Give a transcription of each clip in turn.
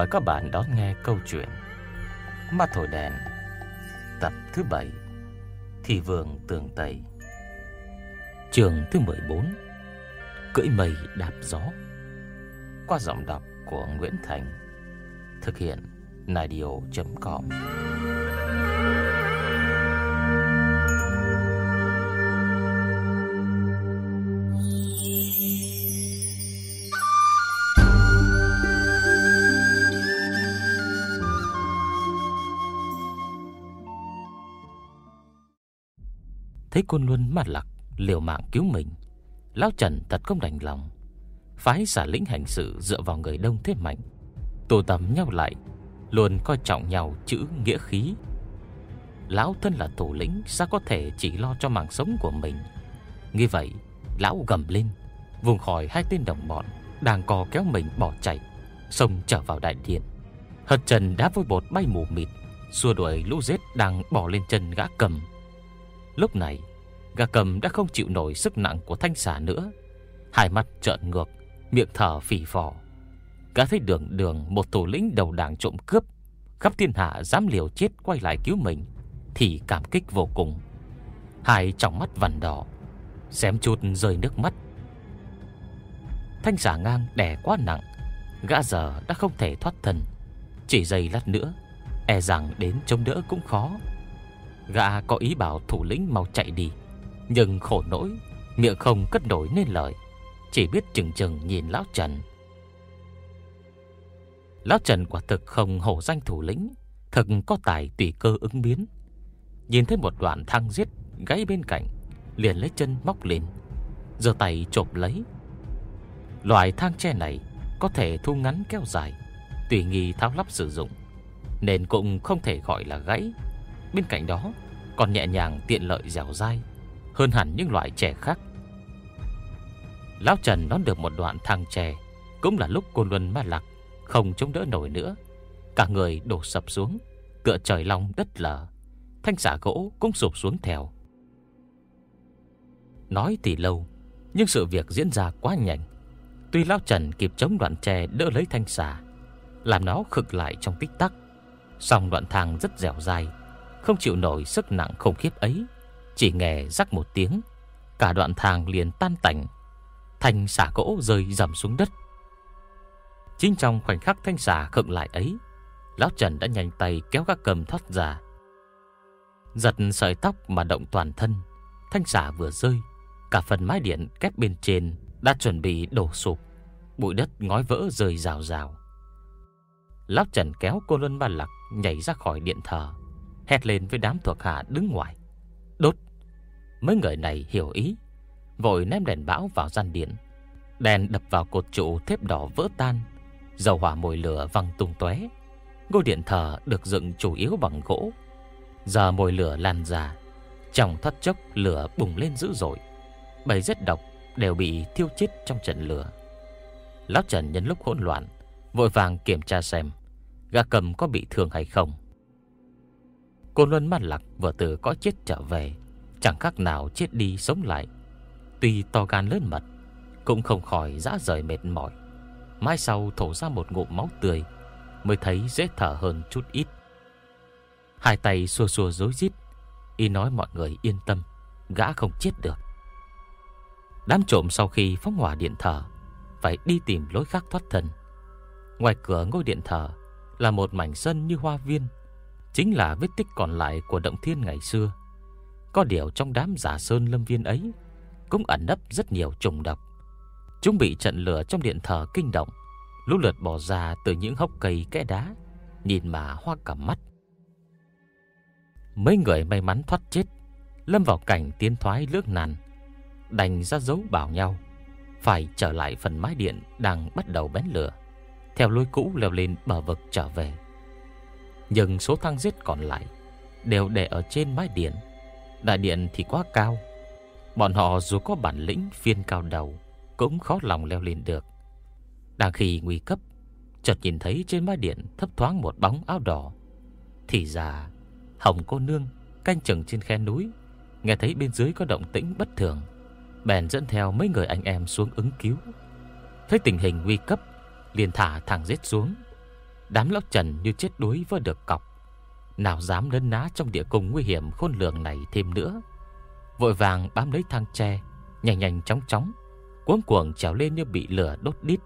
mời các bạn đón nghe câu chuyện Mắt thổi đèn tập thứ 7, Thị Vương Tường Tây. Chương thứ 14, Cưỡi mây đạp gió. Qua giọng đọc của Nguyễn Thành. Thực hiện Nadio.com. Thấy Côn Luân Ma Lặc liều mạng cứu mình, lão Trần thật không đành lòng. Phái xả lĩnh hành sự dựa vào người đông thế mạnh, tụ tập nhau lại, luôn coi trọng nhau chữ nghĩa khí. Lão thân là thủ lĩnh, sao có thể chỉ lo cho mạng sống của mình? Như vậy, lão gầm lên, vùng khỏi hai tên đồng bọn đang co kéo mình bỏ chạy, xông trở vào đại điện. Hất chân đá vôi bột bay mù mịt, xua đuổi lũ rết đang bỏ lên chân gã Cầm. Lúc này, gã Cầm đã không chịu nổi sức nặng của thanh xà nữa, hai mắt trợn ngược, miệng thở phì phò. Gã thấy đường một thủ lĩnh đầu đảng trộm cướp khắp thiên hạ dám liều chết quay lại cứu mình thì cảm kích vô cùng. Hai tròng mắt vằn đỏ, xém chút rơi nước mắt. Thanh xà ngang đè quá nặng, gã giờ đã không thể thoát thân. Chỉ giây lát nữa, e rằng đến chống đỡ cũng khó. Gã có ý bảo thủ lĩnh mau chạy đi, nhưng khổ nỗi miệng không cất nổi nên lời, chỉ biết chừng chừng nhìn lão Trần. Lão Trần quả thực không hổ danh thủ lĩnh, thực có tài tùy cơ ứng biến. Nhìn thấy một đoạn thang giết gãy bên cạnh, liền lấy chân móc lên, giơ tay chộp lấy. Loại thang tre này có thể thu ngắn kéo dài, tùy nghi tháo lắp sử dụng, nên cũng không thể gọi là gãy. Bên cạnh đó còn nhẹ nhàng tiện lợi dẻo dai hơn hẳn những loại tre khác. Lão Trần đón được một đoạn thang tre, cũng là lúc Côn Luân Ma Lặc không chống đỡ nổi nữa, cả người đổ sập xuống, tựa trời long đất lở. Thanh xà gỗ cũng sụp xuống theo. Nói thì lâu, nhưng sự việc diễn ra quá nhanh. Tuy lão Trần kịp chống đoạn tre đỡ lấy thanh xà, làm nó khựng lại trong tích tắc, song đoạn thang rất dẻo dai, không chịu nổi sức nặng khủng khiếp ấy. Chỉ nghe rắc một tiếng, cả đoạn thang liền tan tành, thanh xà gỗ rơi rầm xuống đất. Chính trong khoảnh khắc thanh xà khựng lại ấy, lão Trần đã nhanh tay kéo gã Cầm thoát ra. Giật sợi tóc mà động toàn thân, thanh xà vừa rơi, cả phần mái điện kép bên trên đã chuẩn bị đổ sụp, bụi đất ngói vỡ rơi rào rào. Lão Trần kéo Côn Luân Ma Lặc nhảy ra khỏi điện thờ, hét lên với đám thuộc hạ đứng ngoài: "Đốt!" Mấy người này hiểu ý, vội ném đèn bão vào gian điện. Đèn đập vào cột trụ thép đỏ vỡ tan, dầu hỏa mồi lửa văng tung tóe. Ngôi điện thờ được dựng chủ yếu bằng gỗ, giờ mồi lửa lan ra, trong thoát chốc lửa bùng lên dữ dội. 7 rết độc đều bị thiêu chết trong trận lửa. Lão Trần nhân lúc hỗn loạn vội vàng kiểm tra xem gã Cầm có bị thương hay không. Côn Luân Ma Lặc vừa từ cõi chết trở về, chẳng khác nào chết đi sống lại. Tuy to gan lớn mật, cũng không khỏi rã rời mệt mỏi. Mãi sau thổ ra một ngụm máu tươi, mới thấy dễ thở hơn chút ít. Hai tay xua xua rối rít, y nói mọi người yên tâm, gã không chết được. Đám trộm sau khi phóng hỏa điện thờ phải đi tìm lối khác thoát thân. Ngoài cửa ngôi điện thờ là một mảnh sân như hoa viên, chính là vết tích còn lại của động thiên ngày xưa. Có điều trong đám giả sơn lâm viên ấy cũng ẩn nấp rất nhiều trùng độc. Chúng bị trận lửa trong điện thờ kinh động, lũ lượt bò ra từ những hốc cây kẽ đá, nhìn mà hoa cả mắt. Mấy người may mắn thoát chết, lâm vào cảnh tiến thoái lưỡng nan, đành ra dấu bảo nhau phải trở lại phần mái điện đang bắt đầu bén lửa, theo lối cũ leo lên bờ vực trở về. Nhưng số thang giết còn lại đều để ở trên mái điện. Đại điện thì quá cao, bọn họ dù có bản lĩnh phiên cao đầu cũng khó lòng leo lên được. Đang khi nguy cấp, chợt nhìn thấy trên mái điện thấp thoáng một bóng áo đỏ. Thì ra Hồng cô nương canh chừng trên khe núi, nghe thấy bên dưới có động tĩnh bất thường, bèn dẫn theo mấy người anh em xuống ứng cứu. Thấy tình hình nguy cấp, liền thả thằng giết xuống. Đám lão Trần như chết đuối với được cọc, nào dám lấn ná trong địa cung nguy hiểm khôn lường này thêm nữa. Vội vàng bám lấy thang tre, nhanh nhanh chóng chóng, cuống cuồng trèo lên như bị lửa đốt đít.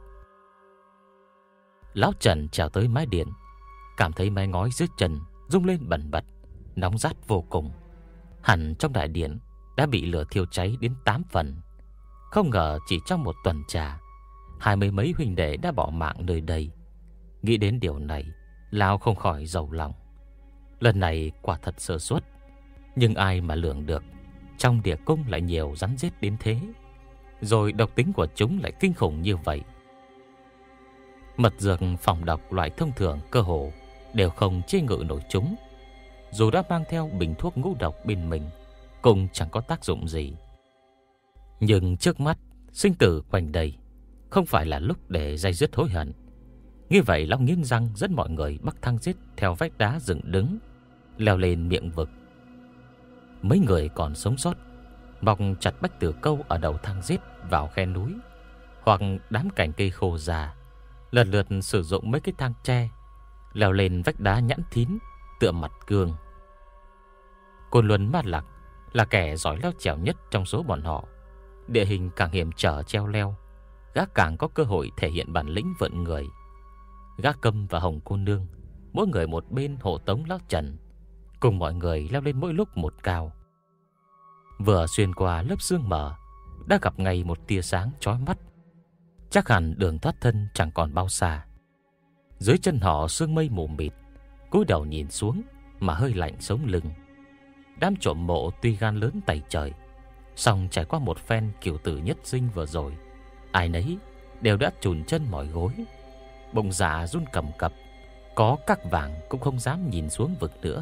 Lão Trần trèo tới mái điện, cảm thấy mái ngói dưới chân rung lên bần bật, nóng rát vô cùng. Hẳn trong đại điện đã bị lửa thiêu cháy đến 8 phần. Không ngờ chỉ trong một tuần trà, 20 mấy huynh đệ đã bỏ mạng nơi đây. Nghĩ đến điều này, Lão không khỏi rầu lòng. Lần này quả thật sơ suất, nhưng ai mà lường được trong địa cung lại nhiều rắn rết đến thế, rồi độc tính của chúng lại kinh khủng như vậy. Mật dược phòng độc loại thông thường cơ hồ đều không chế ngự nổi chúng. Dù đã mang theo bình thuốc ngũ độc bên mình, cũng chẳng có tác dụng gì. Nhưng trước mắt sinh tử quanh đây, không phải là lúc để day dứt hối hận. Như vậy Lão nghiến răng dẫn mọi người bắt thang giết theo vách đá dựng đứng, leo lên miệng vực. Mấy người còn sống sót mọc chặt bách tử câu ở đầu thang giết vào khe núi, hoặc đám cành cây khô già, lần lượt sử dụng mấy cái thang tre leo lên vách đá nhẵn thín tựa mặt gương. Côn Luân Ma Lạc là kẻ giỏi leo trèo nhất trong số bọn họ. Địa hình càng hiểm trở treo leo, gã càng có cơ hội thể hiện bản lĩnh vượn người. Gã Câm và Hồng Cô Nương mỗi người một bên hộ tống Lão Trần, cùng mọi người leo lên mỗi lúc một cao. Vừa xuyên qua lớp sương mờ, đã gặp ngay một tia sáng chói mắt. Chắc hẳn đường thoát thân chẳng còn bao xa. Dưới chân họ sương mây mù mịt, cúi đầu nhìn xuống mà hơi lạnh sống lưng. Đám trộm mộ tuy gan lớn tày trời, song trải qua một phen cửu tử nhất sinh vừa rồi, ai nấy đều đã chùn chân mỏi gối, bụng dạ run cầm cập, có các vàng cũng không dám nhìn xuống vực nữa.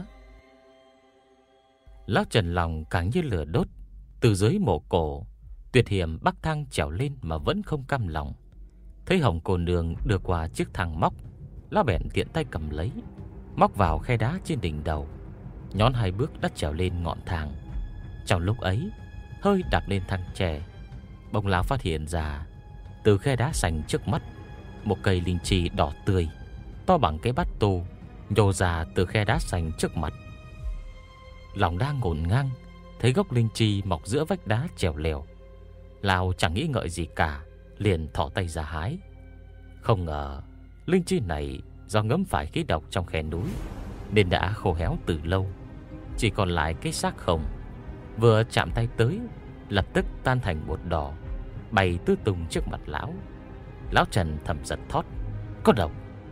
Lão Trần lòng càng như lửa đốt, từ dưới mộ cổ tuyệt hiểm bắc thang trèo lên mà vẫn không cam lòng. Thấy Hồng Cô Nương đưa qua chiếc thang móc, lão bèn tiện tay cầm lấy, móc vào khe đá trên đỉnh đầu, nhón 2 bước đã trèo lên ngọn thang. Trong lúc ấy, hơi đạp lên thang tre, bỗng lão phát hiện ra từ khe đá xanh trước mắt, một cây linh chi đỏ tươi to bằng cái bát tô nhô ra từ khe đá xanh trước mặt. Lòng đang ngổn ngang, thấy gốc linh chi mọc giữa vách đá trèo lèo, lão chẳng nghĩ ngợi gì cả, liền thò tay ra hái. Không ngờ linh chi này do ngấm phải khí độc trong khe núi nên đã khô héo từ lâu, chỉ còn lại cái xác không. Vừa chạm tay tới, lập tức tan thành bột đỏ, bay tứ tung trước mặt lão. Lão Trần thầm giật thót, có độc.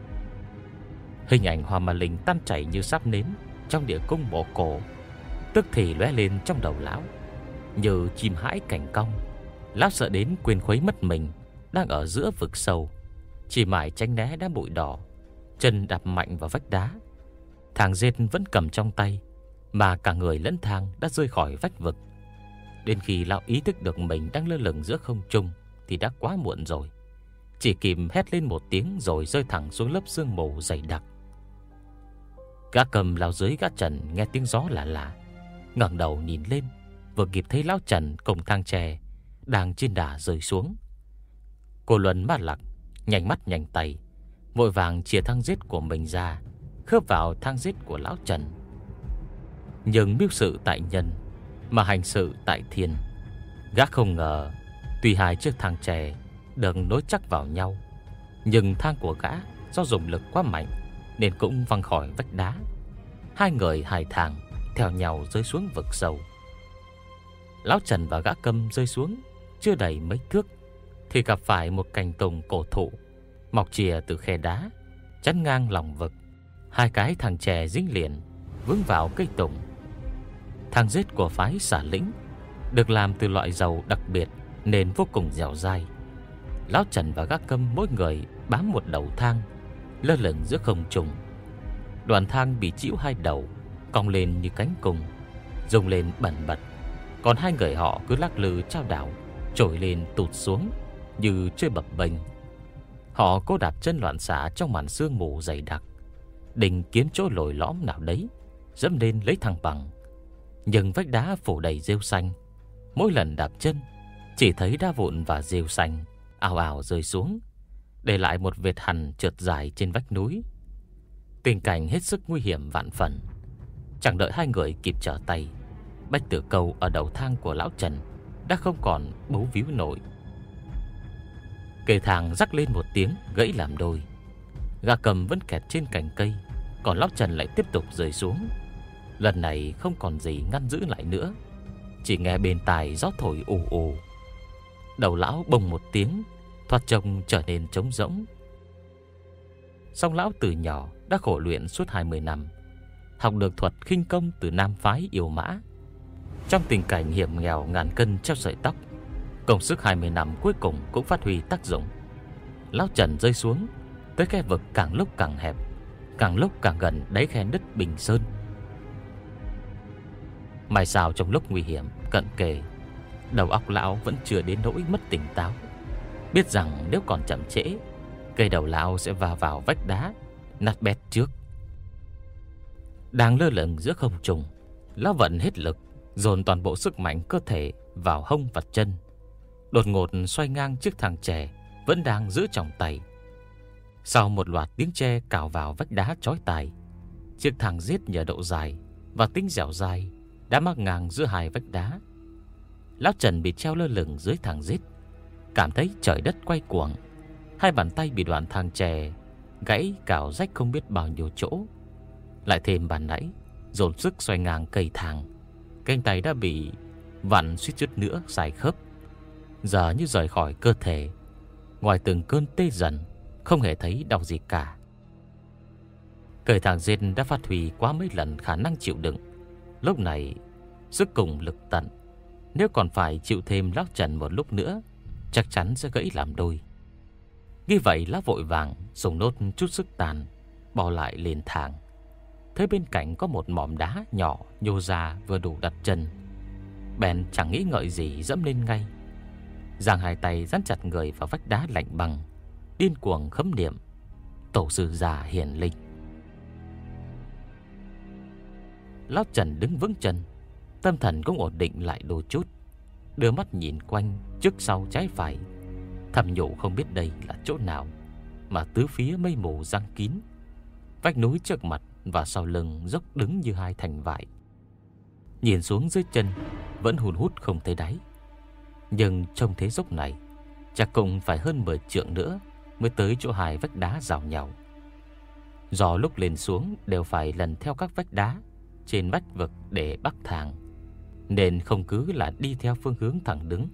Hình ảnh Hoa Ma Linh tan chảy như sắp nến trong địa cung mộ cổ tức thì lóe lên trong đầu lão, như chim hãi cảnh cong. Lão sợ đến quên khuấy mất mình đang ở giữa vực sâu, chỉ mải tránh né đám bụi đỏ, chân đạp mạnh vào vách đá. Thang dệt vẫn cầm trong tay, mà cả người lẫn thang đã rơi khỏi vách vực. Đến khi lão ý thức được mình đang lơ lửng giữa không trung thì đã quá muộn rồi, chỉ kịp hét lên một tiếng rồi rơi thẳng xuống lớp sương mù dày đặc. Gã Cầm lao dưới gã Trần nghe tiếng gió lạ lạ, ngẩng đầu nhìn lên, vừa kịp thấy lão Trần cùng thang tre đang trên đà rơi xuống. Cô Luân Ma Lạc nhanh mắt nhanh tay, vội vàng chìa thang giết của mình ra, khớp vào thang giết của lão Trần. Nhưng mưu sự tại nhân mà hành sự tại thiên, gã không ngờ tuy 2 chiếc thang tre được nối chắc vào nhau, nhưng thang của gã do dùng lực quá mạnh nên cũng văng khỏi vách đá. 2 người 2 thang theo nhau rơi xuống vực sâu. Lão Trần và gã Câm rơi xuống chưa đầy mấy thước thì gặp phải một cành tùng cổ thụ mọc chìa từ khe đá, chắn ngang lòng vực. 2 cái thang tre dính liền vướng vào cây tùng. Thang giết của phái Xả Lĩnh được làm từ loại dầu đặc biệt nên vô cùng dẻo dai. Lão Trần và gã Câm mỗi người bám một đầu thang, lơ lửng giữa không trung. Đoàn thang bị chĩu 2 đầu, cong lên như cánh cung, rung lên bần bật. Còn 2 người họ cứ lắc lư trao đảo, trồi lên tụt xuống như chơi bập bênh. Họ cố đạp chân loạn xạ trong màn sương mù dày đặc, định kiếm chỗ lồi lõm nào đấy dẫm lên lấy thăng bằng. Nhưng vách đá phủ đầy rêu xanh, mỗi lần đạp chân chỉ thấy đá vụn và rêu xanh ào ào rơi xuống, để lại một vệt hằn trượt dài trên vách núi. Tình cảnh hết sức nguy hiểm vạn phần. Chẳng đợi hai người kịp trở tay, Bách Tử Câu ở đầu thang của lão Trần đã không còn bấu víu nổi. Cây thang rắc lên một tiếng gãy làm đôi. Gà cầm vẫn kẹt trên cành cây, còn lão Trần lại tiếp tục rơi xuống. Lần này không còn gì ngăn giữ lại nữa, chỉ nghe bên tai gió thổi ù ù. Đầu lão bồng một tiếng, thoạt trông trở nên trống rỗng. Song lão từ nhỏ đã khổ luyện suốt 20 năm, học được thuật khinh công từ nam phái Yêu Mã. Trong tình cảnh hiểm nghèo ngàn cân treo sợi tóc, công sức 20 năm cuối cùng cũng phát huy tác dụng. Lão Trần rơi xuống tới khe vực càng lúc càng hẹp, càng lúc càng gần đáy khe nứt Bình Sơn. May sao trong lúc nguy hiểm cận kề, đầu óc lão vẫn chưa đến nỗi mất tỉnh táo, biết rằng nếu còn chậm trễ, cây đầu lão sẽ va vào vách đá, nát bét trước. Đang lơ lửng giữa không trung, lão vận hết lực, dồn toàn bộ sức mạnh cơ thể vào hông và chân. Đột ngột xoay ngang chiếc thang tre vẫn đang giữ trong tay. Sau một loạt tiếng tre cào vào vách đá chói tai, chiếc thang giết nhờ độ dài và tính dẻo dai đã mắc ngang giữa hai vách đá. Lão Trần bị treo lơ lửng dưới thang giết, cảm thấy trời đất quay cuồng. Hai bàn tay bị đoạn thang tre gãy cào rách không biết bao nhiêu chỗ, lại thêm bàn nãy dồn sức xoay ngang cây thang, cánh tay đã bị vặn suýt chút nữa sai khớp, giờ như rời khỏi cơ thể. Ngoài từng cơn tê dần, không hề thấy đau gì cả. Cây thang giết đã phát huy quá mấy lần khả năng chịu đựng, lúc này sức cùng lực tận. Nếu còn phải chịu thêm lão Trần một lúc nữa, chắc chắn sẽ gãy làm đôi. Như vậy lão vội vàng dùng nốt chút sức tàn bỏ lại lên thang. Thấy bên cạnh có một mỏm đá nhỏ nhô ra vừa đủ đặt chân, bèn chẳng nghĩ ngợi gì dẫm lên ngay, giang hai tay dán chặt người vào vách đá lạnh băng, điên cuồng khấn niệm: tổ sư già hiển linh. Lão Trần đứng vững chân, tâm thần cũng ổn định lại đôi chút, đưa mắt nhìn quanh trước sau trái phải, thầm nhủ không biết đây là chỗ nào mà tứ phía mây mù giăng kín. Vách núi trước mặt và sau lưng dốc đứng như hai thành vải, nhìn xuống dưới chân vẫn hun hút không thấy đáy. Nhưng trong thế dốc này chắc cũng phải hơn 10 trượng nữa mới tới chỗ hai vách đá giao nhau. Do lúc lên xuống đều phải lần theo các vách đá trên vách vực để bắc thang, nên không cứ là đi theo phương hướng thẳng đứng.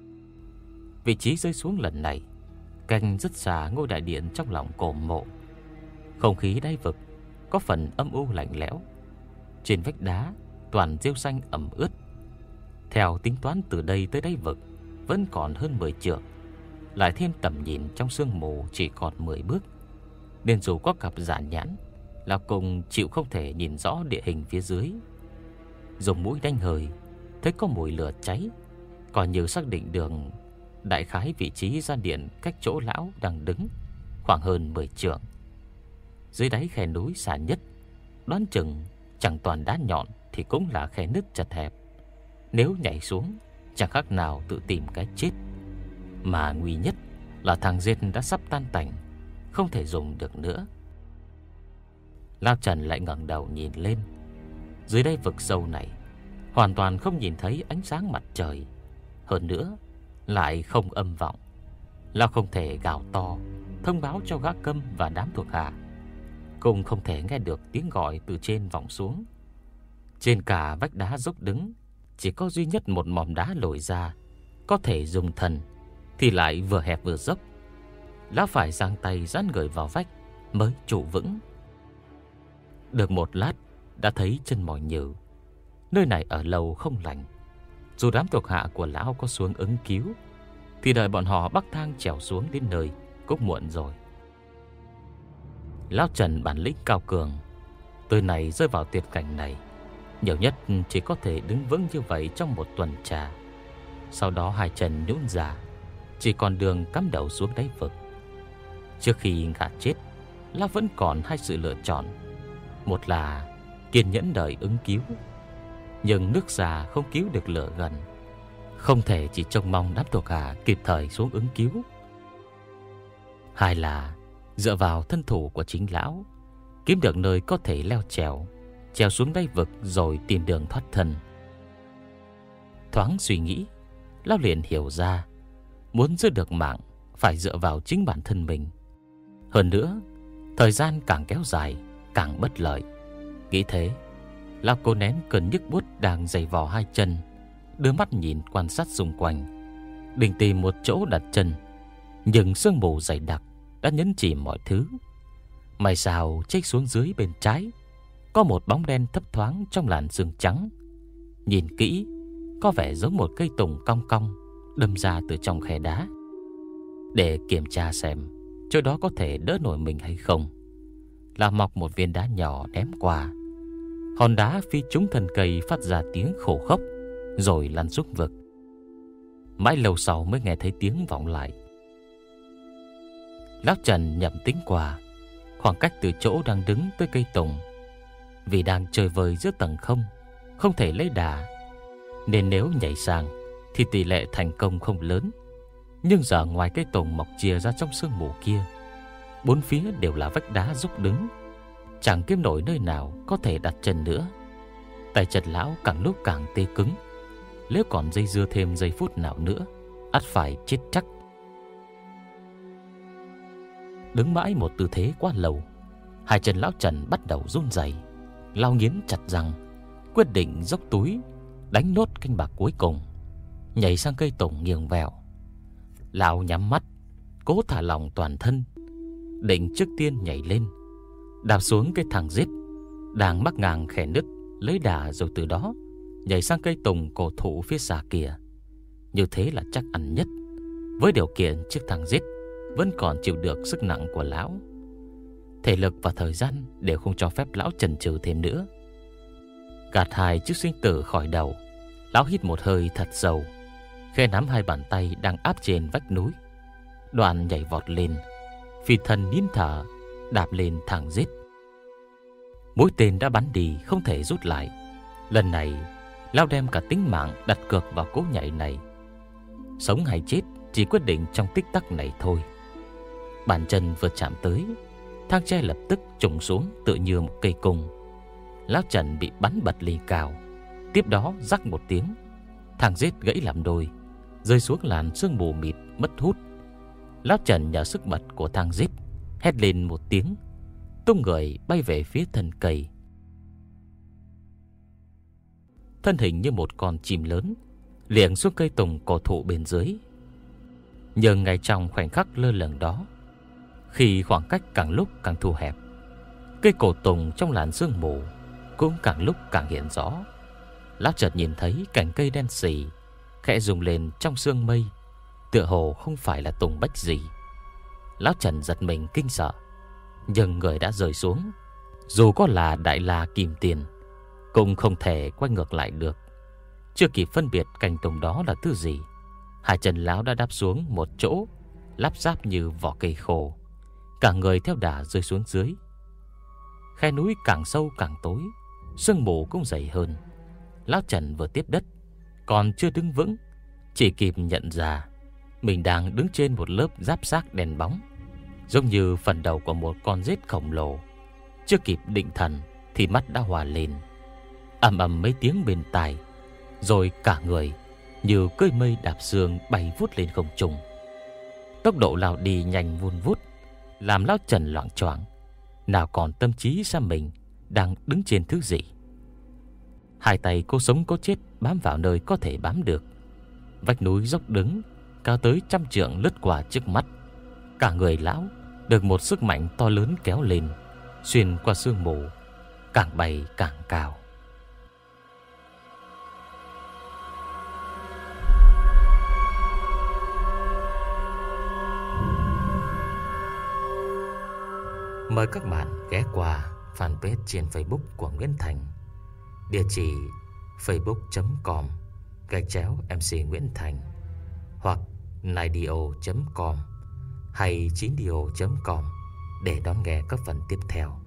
Vị trí rơi xuống lần này canh rất xa ngôi đại điện trong lòng cổ mộ. Không khí đáy vực có phần âm u lạnh lẽo, trên vách đá toàn rêu xanh ẩm ướt. Theo tính toán từ đây tới đáy vực vẫn còn hơn 10 trượng, lại thêm tầm nhìn trong sương mù chỉ còn 10 bước, nên dù có cặp dạn nhãn là cùng chịu không thể nhìn rõ địa hình phía dưới. Dùng mũi đánh hơi thấy có mùi lửa cháy, còn như xác định đường đại khái vị trí gian điện cách chỗ lão đang đứng khoảng hơn 10 trượng. Dưới đáy khe núi xa nhất, đoán chừng chẳng toàn đá nhọn thì cũng là khe nứt chật hẹp. Nếu nhảy xuống chẳng khác nào tự tìm cái chết. Mà nguy nhất là thang giết đã sắp tan tành, không thể dùng được nữa. Lão Trần lại ngẩng đầu nhìn lên. Dưới đây vực sâu này hoàn toàn không nhìn thấy ánh sáng mặt trời, hơn nữa lại không âm vọng. Lão không thể gào to thông báo cho gã Câm và đám thuộc hạ, cũng không thể nghe được tiếng gọi từ trên vọng xuống. Trên cả vách đá dốc đứng chỉ có duy nhất một mỏm đá lồi ra, có thể dùng thần thì lại vừa hẹp vừa dốc. Lão phải giang tay dán người vào vách mới trụ vững. Được một lát đã thấy chân mỏi nhừ. Nơi này ở lâu không lành. Dù đám thuộc hạ của lão có xuống ứng cứu thì đợi bọn họ bắc thang trèo xuống đến nơi cũng muộn rồi. Lão Trần bản lĩnh cao cường, tới này rơi vào tuyệt cảnh này, nhiều nhất chỉ có thể đứng vững như vậy trong một tuần trà. Sau đó hai chân nhũn ra, chỉ còn đường cắm đầu xuống đáy vực. Trước khi ngã chết, lão vẫn còn hai sự lựa chọn. Một là kiên nhẫn đợi ứng cứu, nhưng nước già không cứu được lửa gần, không thể chỉ trông mong đám thuộc hạ kịp thời xuống ứng cứu. Hai là dựa vào thân thủ của chính lão, kiếm được nơi có thể leo trèo xuống đáy vực rồi tìm đường thoát thân. Thoáng suy nghĩ, lão liền hiểu ra, muốn giữ được mạng phải dựa vào chính bản thân mình. Hơn nữa, thời gian càng kéo dài càng bất lợi. Nghĩ thế, lão cố nén cơn nhức buốt đang giày vò hai chân, đưa mắt nhìn quan sát xung quanh, định tìm một chỗ đặt chân. Nhưng sương mù dày đặc đã nhấn chìm mọi thứ. May sao chếch xuống dưới bên trái có một bóng đen thấp thoáng trong làn sương trắng. Nhìn kỹ, có vẻ giống một cây tùng cong cong đâm ra từ trong khe đá. Để kiểm tra xem chỗ đó có thể đỡ nổi mình hay không, là mọc một viên đá nhỏ ném qua. Hòn đá phi trúng thân cây phát ra tiếng khổ khốc, rồi lăn xuống vực. Mãi lâu sau mới nghe thấy tiếng vọng lại. Lão Trần nhẩm tính qua khoảng cách từ chỗ đang đứng tới cây tùng. Vì đang chơi vơi giữa tầng không thể lấy đà, nên nếu nhảy sang thì tỷ lệ thành công không lớn. Nhưng giờ ngoài cây tùng mọc chia ra trong sương mù kia, bốn phía đều là vách đá dốc đứng, chẳng kiếm nổi nơi nào có thể đặt chân nữa. Tay chân lão càng lúc càng tê cứng. Nếu còn dây dưa thêm giây phút nào nữa, ắt phải chết chắc. Đứng mãi một tư thế quá lâu, hai chân lão Trần bắt đầu run rẩy. Lão nghiến chặt răng, quyết định dốc túi đánh nốt canh bạc cuối cùng, nhảy sang cây tùng nghiêng vẹo. Lão nhắm mắt, cố thả lỏng toàn thân, định trước tiên nhảy lên, đạp xuống cái thang giết đang mắc ngang khe nứt, lấy đà rồi từ đó nhảy sang cây tùng cổ thụ phía xa kia. Như thế là chắc ăn nhất, với điều kiện chiếc thang giết vẫn còn chịu được sức nặng của lão. Thể lực và thời gian đều không cho phép lão chần chừ thêm nữa. Gạt hai chiếc sinh tử khỏi đầu, lão hít một hơi thật sâu, khẽ nắm hai bàn tay đang áp trên vách núi, đoạn nhảy vọt lên, phi thân nín thở đạp lên thang giết. Mũi tên đã bắn đi không thể rút lại. Lần này lão đem cả tính mạng đặt cược vào cú nhảy này. Sống hay chết chỉ quyết định trong tích tắc này thôi. Bàn chân vừa chạm tới, thang tre lập tức trùng xuống tựa như một cây cung. Lão Trần bị bắn bật lên cao. Tiếp đó rắc một tiếng, thang giết gãy làm đôi, rơi xuống làn sương mù mịt mất hút. Lão Trần nhờ sức bật của thang giết hét lên một tiếng, tung người bay về phía thân cây. Thân hình như một con chim lớn liệng xuống cây tùng cổ thụ bên dưới. Nhưng ngay trong khoảnh khắc lơ lửng đó, khi khoảng cách càng lúc càng thu hẹp, cây cổ tùng trong làn sương mù cũng càng lúc càng hiện rõ. Lão chợt nhìn thấy cành cây đen sì khẽ rung lên trong sương mây, tựa hồ không phải là tùng bách gì. Lão Trần giật mình kinh sợ, nhưng người đã rơi xuống, dù có là đại la kim tiền cũng không thể quay ngược lại được. Chưa kịp phân biệt cành tùng đó là thứ gì, hai chân lão đã đáp xuống một chỗ lắp ráp như vỏ cây khô, cả người theo đà rơi xuống dưới. Khe núi càng sâu càng tối, sương mù cũng dày hơn. Lão Trần vừa tiếp đất, còn chưa đứng vững, chỉ kịp nhận ra mình đang đứng trên một lớp giáp xác đèn bóng, giống như phần đầu của một con rết khổng lồ. Chưa kịp định thần thì mắt đã hòa lên, ầm ầm mấy tiếng bên tai, rồi cả người như cưỡi mây đạp sương bay vút lên không trung. Tốc độ lao đi nhanh vun vút, làm lão Trần loạng choạng, nào còn tâm trí xem mình đang đứng trên thứ gì. Hai tay cố sống cố chết bám vào nơi có thể bám được. Vách núi dốc đứng cao tới 100 trượng lướt qua trước mắt. Cả người lão được một sức mạnh to lớn kéo lên, xuyên qua sương mù, càng bay càng cao. Mời các bạn ghé qua fanpage trên Facebook của Nguyễn Thành, địa chỉ facebook.com/MC Nguyễn Thành, hoặc naidio.com hay 9dio.com để đón nghe các phần tiếp theo.